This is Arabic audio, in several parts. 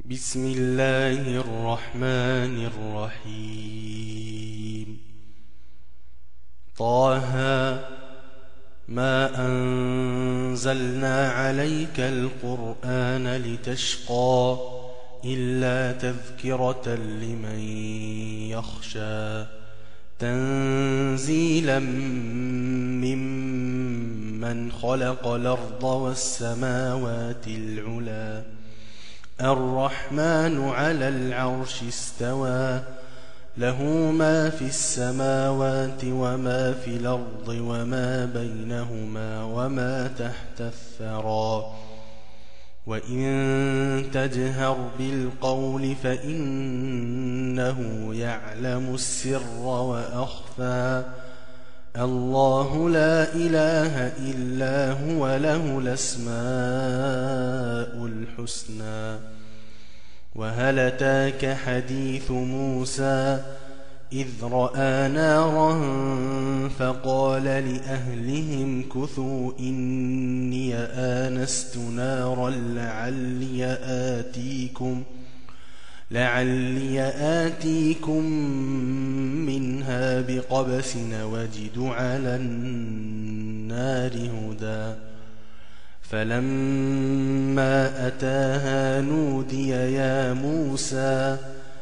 بسم الله الرحمن الرحيم. طه ما أنزلنا عليك القرآن لتشقى إلا تذكرة لمن يخشى تنزيلا ممن خلق الأرض والسماوات العلى الرحمن على العرش استوى له ما في السماوات وما في الأرض وما بينهما وما تحت الثرى وإن تجهر بالقول فإنه يعلم السر وأخفى الله لا إله إلا هو له الأسماء الحسنى. وهل أتاك حديث موسى إذ رأى نارا فقال لأهلهم كثوا إني آنست نارا لعلي آتيكم منها بقبس وجد على النار هدى. فلما أتاها نودي يا موسى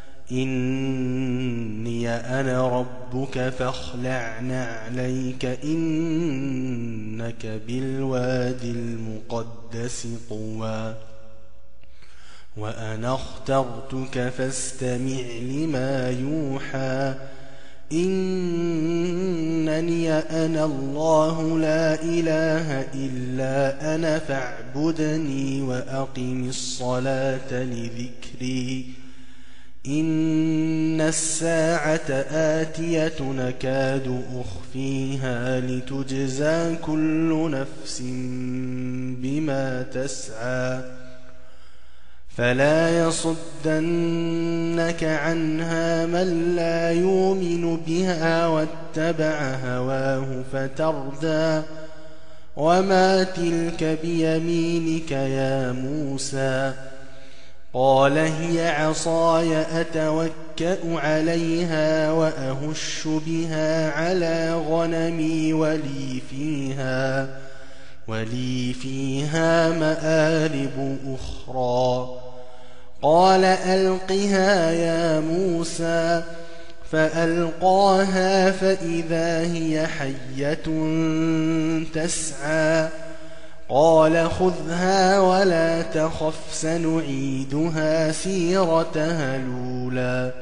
إني أنا ربك فاخلع نعليك إنك بالوادي المقدس طوى وأنا اخترتك فاستمع لما يوحى إنني أنا الله لا إله إلا أنا فاعبدني وأقم الصلاة لذكري إن الساعة آتية نكاد أخفيها لتجزى كل نفس بما تسعى فلا يصدنك عنها من لا يؤمن بها واتبع هواه فتردى. وما تلك بيمينك يا موسى قال هي عصاي أتوكأ عليها وأهش بها على غنمي ولي فيها مآرب أخرى. قال ألقها يا موسى فألقاها فإذا هي حية تسعى قال خذها ولا تخف سنعيدها سيرتها الأولى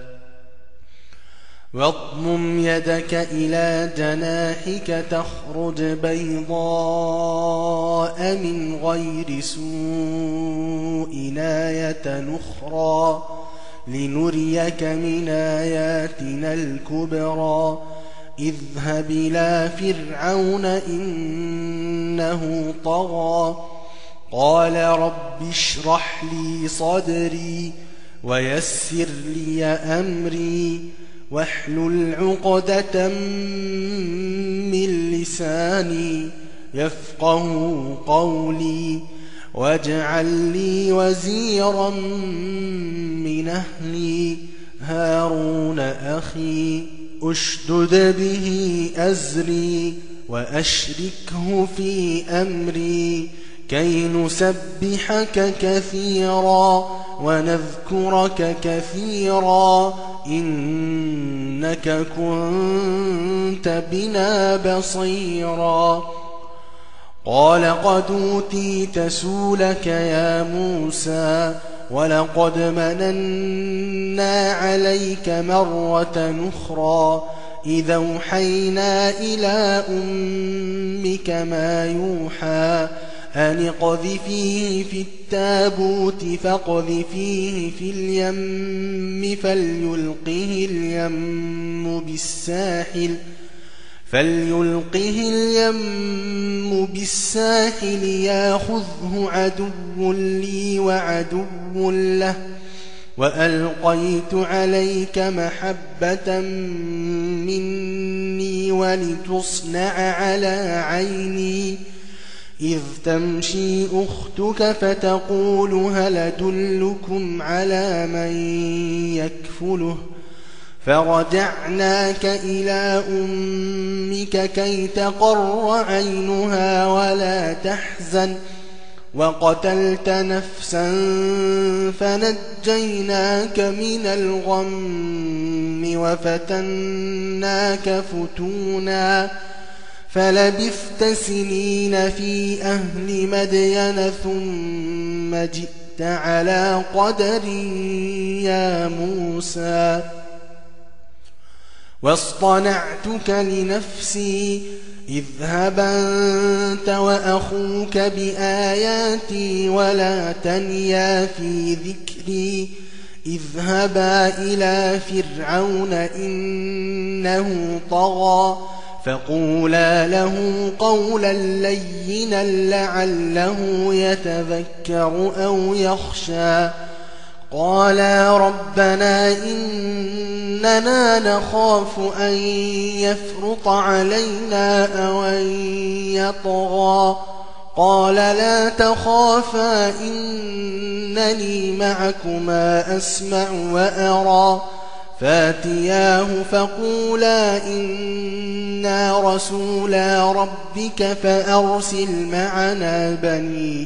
واضمم يدك إلى جناحك تخرج بيضاء من غير سوء آية أخرى لنريك من آياتنا الكبرى اذهب إلى فرعون إنه طغى قال رب اشرح لي صدري ويسر لي أمري واحلل عقدة من لساني يفقه قولي واجعل لي وزيرا من أهلي هارون أخي أشدد به أزري وأشركه في أمري كي نسبحك كثيرا ونذكرك كثيرا إنك كنت بنا بصيرا. قال قد أوتيت سؤلك يا موسى ولقد مننا عليك مرة أخرى إذا أوحينا إلى أمك ما يوحى أن اقذفيه في التابوت فاقذفيه في اليم فليلقه اليم بالساحل ياخذه عدو لي وعدو له وألقيت عليك محبة مني ولتصنع على عيني إذ تمشي أختك فتقول هل أدلكم على من يكفله فرجعناك إلى أمك كي تقر عينها ولا تحزن وقتلت نفسا فنجيناك من الغم وفتناك فتونا فلبثت سنين في أهل مدين ثم جئت على قدر يا موسى واصطنعتك لنفسي اذهب أنت وأخوك بآياتي ولا تنيا في ذكري اذهبا إلى فرعون إنه طغى فقولا له قولا لينا لعله يتذكر أو يخشى قالا ربنا إننا نخاف أن يفرط علينا أو أن يطغى قال لا تخافا إنني معكما أسمع وأرى فاتياه فقولا إنا رسولا ربك فأرسل معنا بني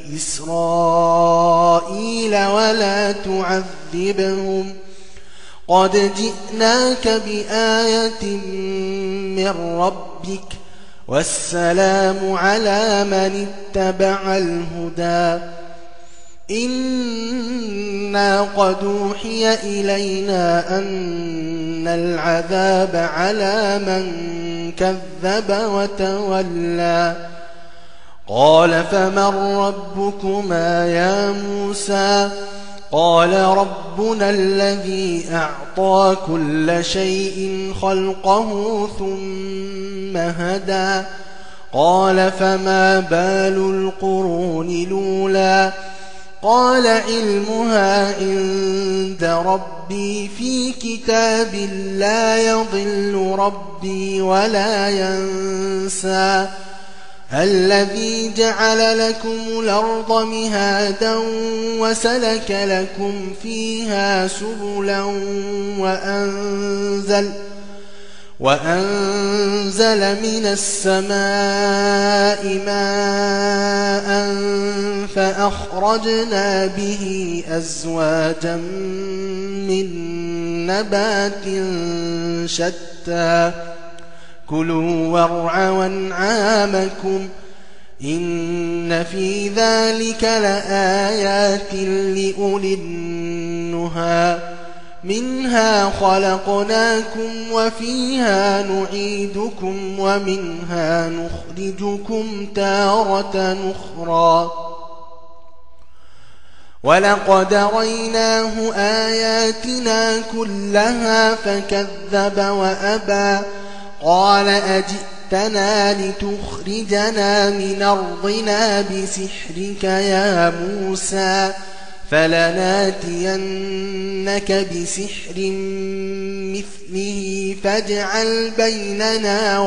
إسرائيل ولا تعذبهم قد جئناك بآية من ربك والسلام على من اتبع الهدى إنا قد أوحي إلينا أن العذاب على من كذب وتولى قال فمن ربكما يا موسى قال ربنا الذي أعطى كل شيء خلقه ثم هدى قال فما بال القرون الأولى قال علمها عند ربي في كتاب لا يضل ربي ولا ينسى الذي جعل لكم الأرض مهادا وسلك لكم فيها سبلا وأنزل من السماء ماء فأخرجنا به أزواجا من نبات شتى كلوا وارعوا أنعامكم إن في ذلك لآيات لأولي النهى منها خلقناكم وفيها نعيدكم ومنها نخرجكم تارة أخرى ولقد ريناه آياتنا كلها فكذب وأبى قال أجئتنا لتخرجنا من أرضنا بسحرك يا موسى فلناتينك بسحر مثله فاجعل بيننا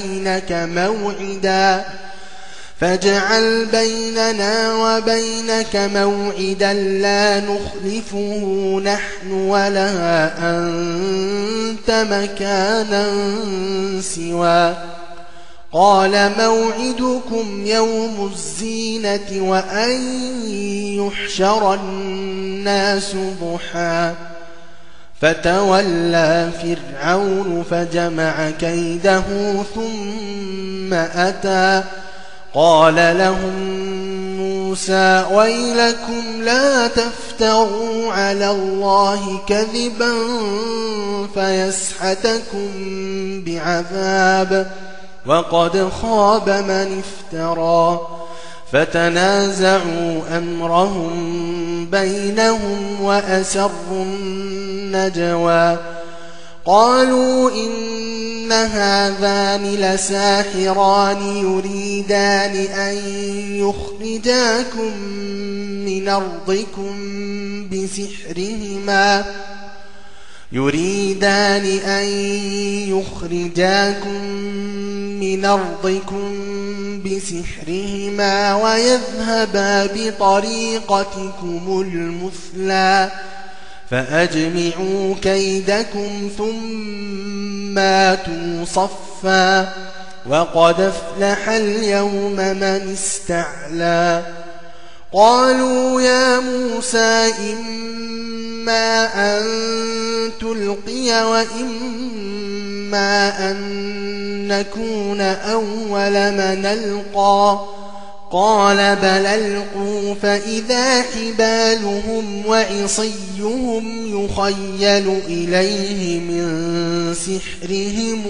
وبينك موعدا لا نخلفه نحن ولا أنت مكانا سوى قال موعدكم يوم الزينة وأن يحشر الناس ضحى فتولى فرعون فجمع كيده ثم أتى قال لهم موسى ويلكم لا تفتروا على الله كذبا فيسحتكم بعذاب وقد خاب من افترى فتنازعوا أمرهم بينهم وأسروا النجوى قالوا إن هذان لساحران يريدان أن يخرجاكم من أرضكم بسحرهما ويذهبا بطريقتكم المثلى فأجمعوا كيدكم ثم آتوا صفا وقد أفلح اليوم من استعلى قالوا يا موسى إما أن تلقي وإما أن نكون أول من ألقى قال بل ألقوا فإذا حبالهم وعصيهم يخيل إليه من سحرهم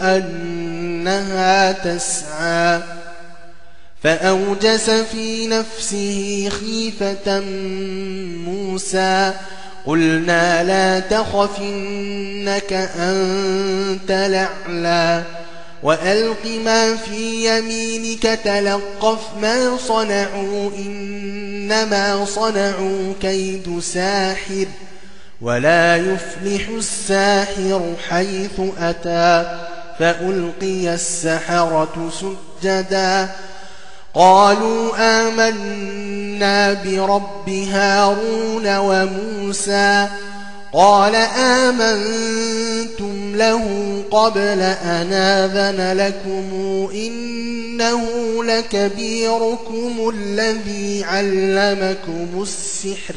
أنها تسعى فأوجس في نفسه خيفة موسى قلنا لا تخف إنك أنت الأعلى وألق ما في يمينك تلقف ما صنعوا إنما صنعوا كيد ساحر ولا يفلح الساحر حيث أتى فألقي السحرة سجدا قالوا آمنا برب هارون وموسى قال آمنتم له قبل أن آذن لكم إنه لكبيركم الذي علمكم السحر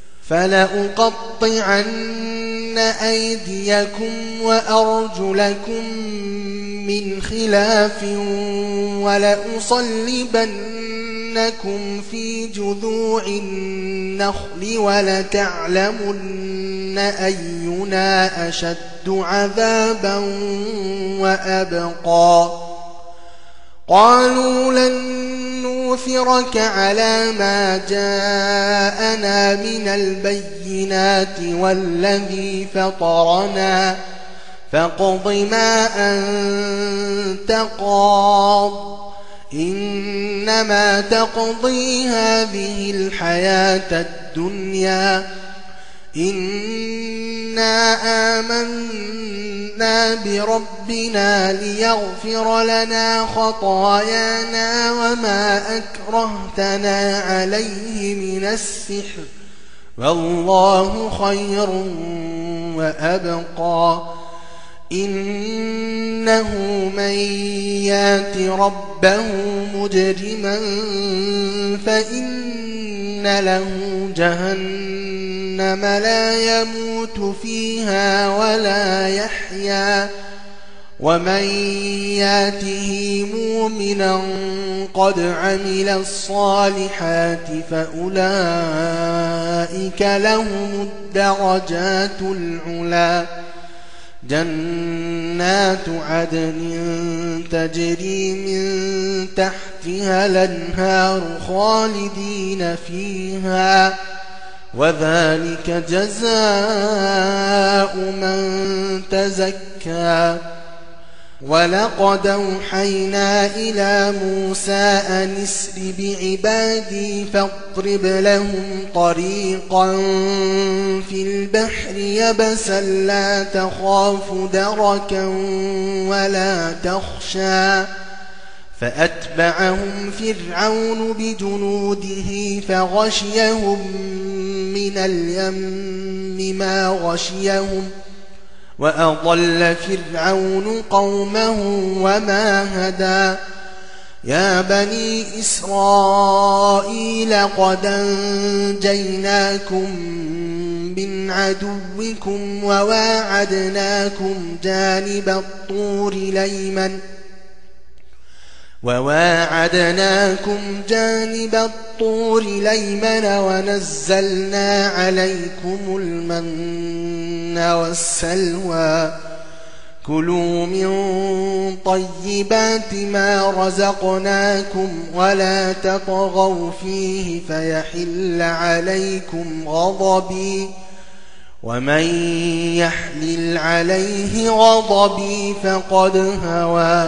فلأقطعن أيديكم وأرجلكم من خلاف ولأصلبنكم في جذوع النخل ولتعلمن أينا أشد عذابا وأبقى قالوا لن نؤثرك على ما جاءنا من البينات والذي فطرنا فاقض ما أنت قاض إنما تقضي هذه الحياة الدنيا إنا آمنا بربنا ليغفر لنا خطايانا وما أكرهتنا عليه من السحر والله خير وأبقى إنه من يات ربه مجرما فإن له جهنم لا يموت فيها ولا يحيا ومن ياته مؤمنا قد عمل الصالحات فأولئك لهم الدرجات العلى جنات عدن تجري من تحتها الأنهار خالدين فيها وذلك جزاء من تزكى ولقد أوحينا إلى موسى أن اسر بعبادي فاضرب لهم طريقا في البحر يبسا لا تخاف دركا ولا تخشى فأتبعهم فرعون بجنوده فغشيهم من اليم ما غشيهم وأضل فرعون قومه وما هدى يا بني إسرائيل قد أنجيناكم من عدوكم وواعدناكم جانب الطور الأيمن ونزلنا عليكم المن والسلوى كلوا من طيبات ما رزقناكم ولا تطغوا فيه فيحل عليكم غضبي ومن يحلل عليه غضبي فقد هوى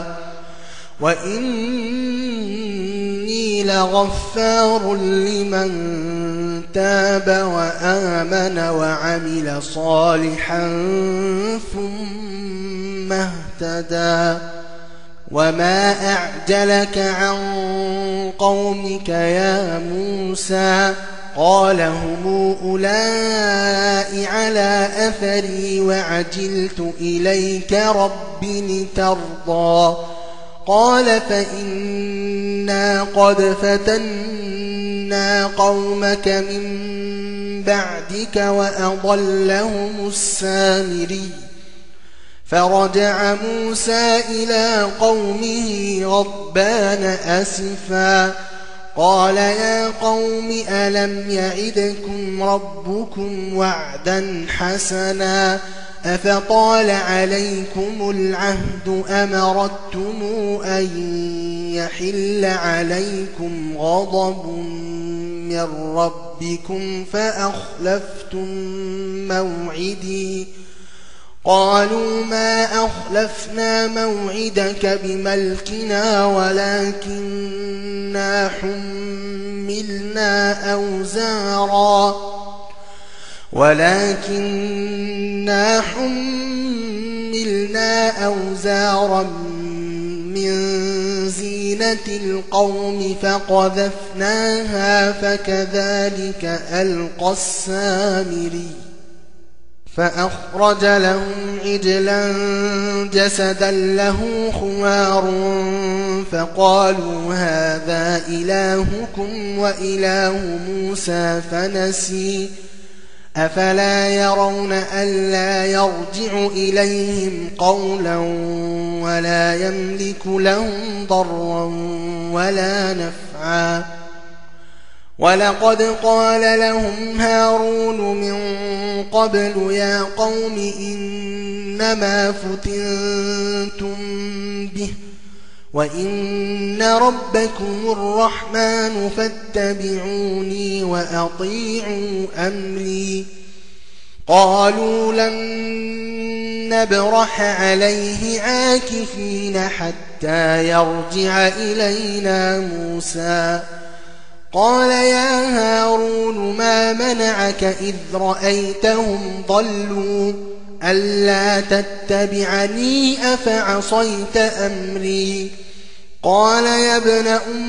وإني لغفار لمن تاب وآمن وعمل صالحا ثم اهتدى وما أعجلك عن قومك يا موسى قال هم أولئك على أثري وعجلت إليك رب لترضى قال فإنا قد فتنا قومك من بعدك وأضلهم السامري فرجع موسى إلى قومه غضبان أسفا قال يا قوم ألم يعدكم ربكم وعدا حسنا أفطال عليكم العهد أمرتم أن يحل عليكم غضب من ربكم فأخلفتم موعدي قالوا ما أخلفنا موعدك بملكنا ولكننا حملنا أوزارا من زينة القوم فقذفناها فكذلك ألقى السامري فأخرج لهم عجلا جسدا له خوار فقالوا هذا إلهكم وإله موسى فنسي أفلا يرون ألا يرجع إليهم قولا ولا يملك لهم ضرا ولا نفعا ولقد قال لهم هارون من قبل يا قوم إنما فتنتم به وإن ربكم الرحمن فاتبعوني وأطيعوا أمري قالوا لن نبرح عليه عاكفين حتى يرجع إلينا موسى قال يا هارون ما منعك إذ رأيتهم ضلوا ألا تتبعني أفعصيت أمري قال يا ابن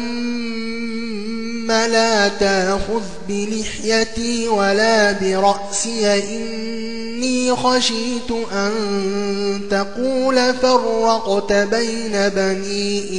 أم لا تأخذ بلحيتي ولا برأسي إني خشيت أن تقول فرقت بين بني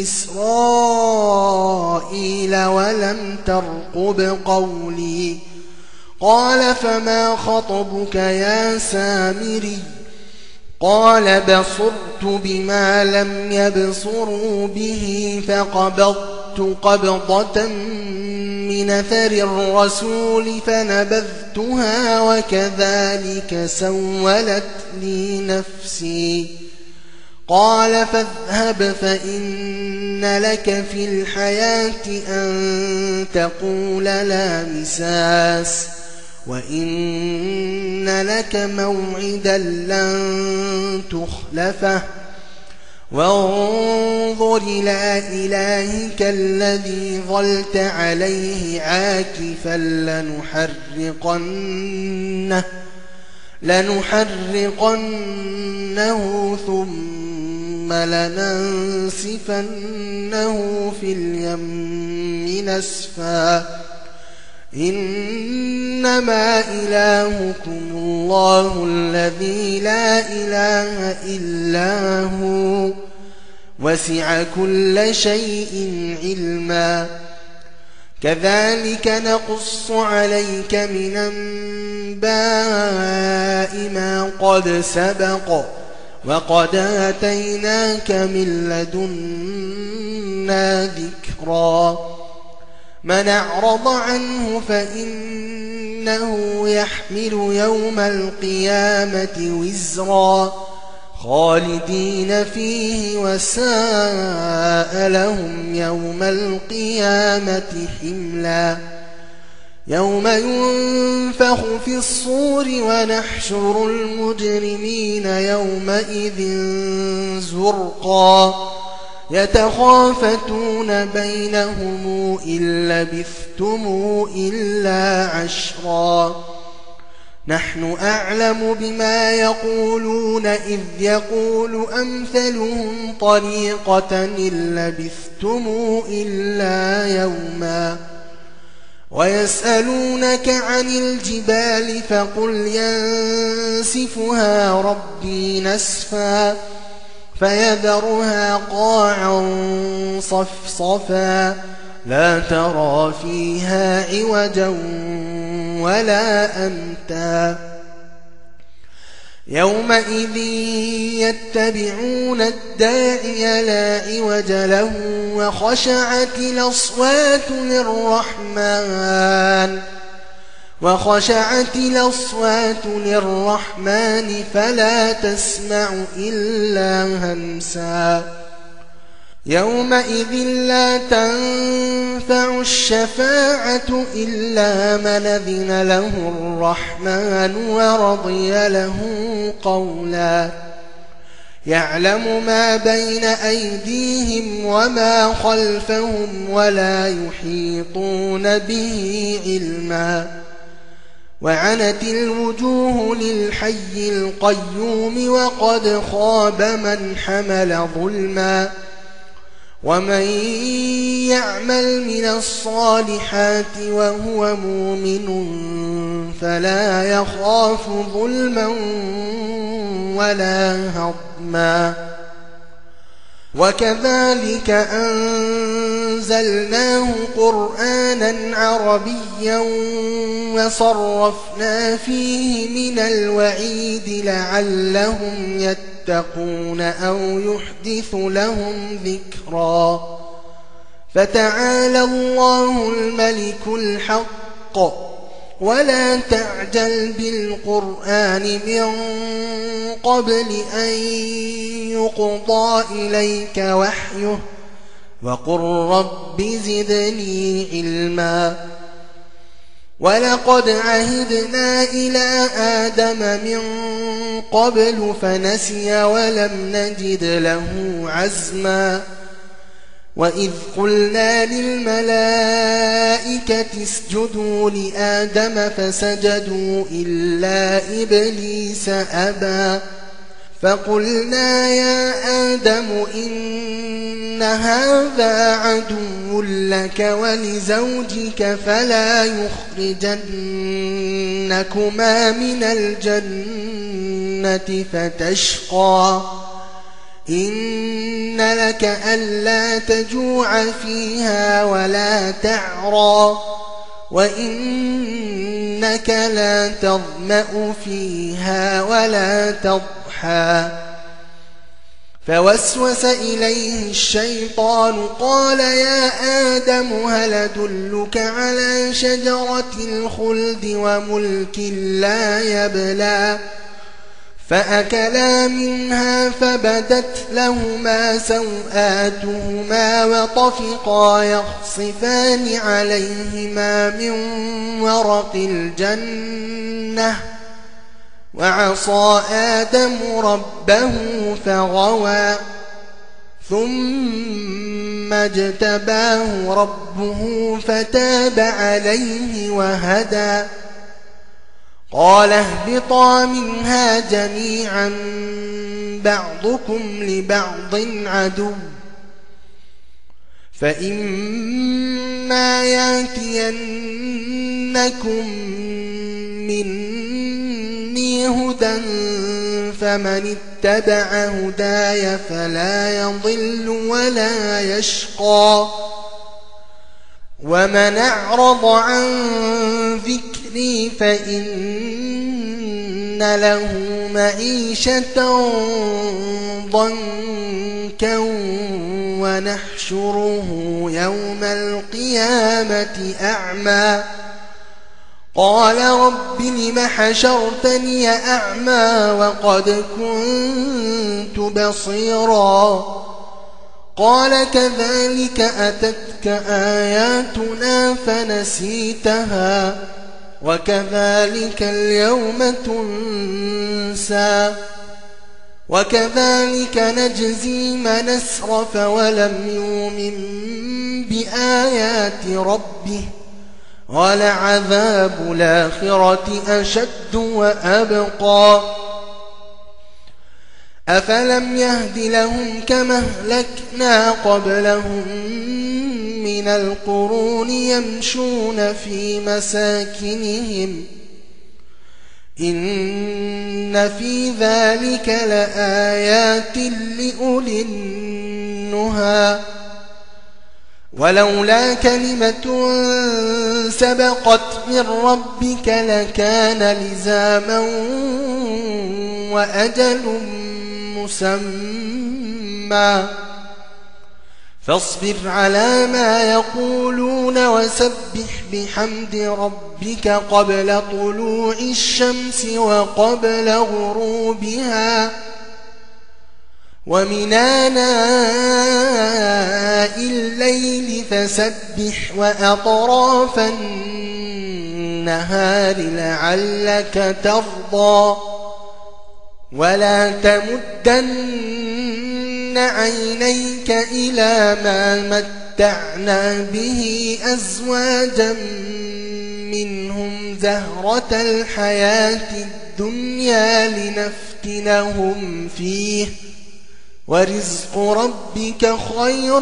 إسرائيل ولم ترقب قولي قال فما خطبك يا سامري قال بصرت بما لم يبصروا به فقبضت قبضة من أثر الرسول فنبذتها وكذلك سولت لي نفسي قال فاذهب فإن لك في الحياة أن تقول لا مساس وإن لك موعدا لن تخلفه وانظر إلى إلهك الذي ظلت عليه عاكفا لنحرقنه ثم لننسفنه في اليم نسفا إنما إلهكم الله الذي لا إله إلا هو وسع كل شيء علما كذلك نقص عليك من أنباء ما قد سبق وقد آتيناك من لدنا ذكرا من أعرض عنه فإنه يحمل يوم القيامة وزرا خالدين فيه وساء لهم يوم القيامة حملا يوم ينفخ في الصور ونحشر المجرمين يومئذ زرقا يتخافتون بينهم إن لبثتم إلا عشرا نحن أعلم بما يقولون إذ يقول أمثلهم طريقة إن لبثتم إلا يوما ويسألونك عن الجبال فقل ينسفها ربي نسفا فيذرها قاعا صفصفا لا ترى فيها عوجا ولا أمتا يومئذ يتبعون الداعي لا عوج له وخشعت الأصوات للرحمن فلا تسمع إلا همسا يومئذ لا تنفع الشفاعة إلا من أذن له الرحمن ورضي له قولا يعلم ما بين أيديهم وما خلفهم ولا يحيطون به علما وعنت الوجوه للحي القيوم وقد خاب من حمل ظلما ومن يعمل من الصالحات وهو مؤمن فلا يخاف ظلما ولا هضما وكذلك أنزلناه قرآنا عربيا وصرفنا فيه من الوعيد لعلهم يتقون أو يحدث لهم ذكرا فتعالى الله الملك الحق ولا تعجل بالقرآن من قبل أن يقضى إليك وحيه وقل رب زدني علما ولقد عهدنا إلى آدم من قبل فنسي ولم نجد له عزما وإذ قلنا للملائكة اسجدوا لآدم فسجدوا إلا إبليس أبى فقلنا يا آدم إن هذا عدو لك ولزوجك فلا يخرجنكما من الجنة فتشقى إن لك ألا تجوع فيها ولا تعرى وإنك لا تظمأ فيها ولا تضحى فوسوس إليه الشيطان قال يا آدم هل أدلك على شجرة الخلد وملك لا يبلى فأكلا منها فبدت لهما سوآتهما وطفقا يخصفان عليهما من ورق الجنة وعصى آدم ربه فغوى ثم اجتباه ربه فتاب عليه وهدى قال اهبطا منها جميعا بعضكم لبعض عدو فإما يأتينكم مني هدى فمن اتبع هداي فلا يضل ولا يشقى ومن أعرض عن ذكري فإن له معيشة ضنكا ونحشره يوم القيامة أعمى قال رب لم حشرتني أعمى وقد كنت بصيرا قال كذلك أتتك آياتنا فنسيتها وكذلك اليوم تنسى وكذلك نجزي من أسرف ولم يؤمن بآيات ربه ولعذاب الآخرة أشد وأبقى أفلم يهد لهم كما أهلكنا قبلهم من القرون يمشون في مساكنهم إن في ذلك لآيات لأولي النهى ولولا كلمة سبقت من ربك لكان لزاما وأجل مسمى فاصبر على ما يقولون وسبح بحمد ربك قبل طلوع الشمس وقبل غروبها ومن آناء الليل فسبح وأطراف النهار لعلك ترضى ولا تمدن عينيك إلى ما متعنا به أزواجا منهم زهرة الحياة الدنيا لنفتنهم فيه ورزق ربك خير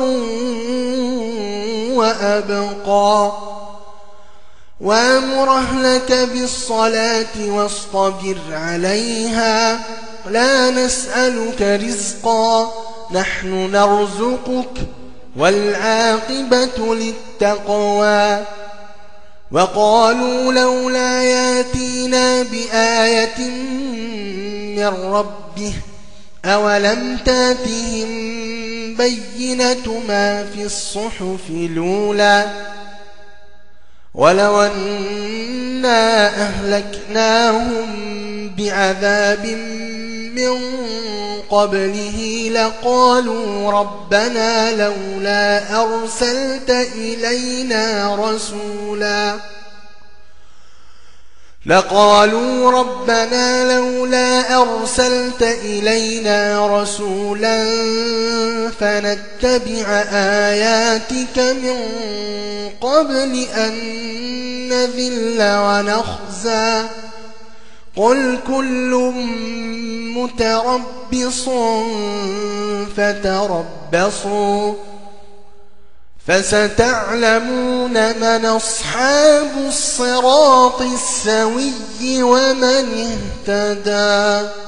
وأبقى وأمر أهلك بالصلاة واصطبر عليها لا نسألك رزقا نحن نرزقك والعاقبة للتقوى وقالوا لولا ياتينا بآية من ربه أولم تاتهم بينة ما في الصحف الأولى ولو أنا أهلكناهم بعذاب من قبله لقالوا ربنا لولا أرسلت إلينا رسولا فنتبع آياتك من قبل أن نذل ونخزى قل كل متربص فتربصوا فستعلمون من أصحاب الصراط السوي ومن اهتدى.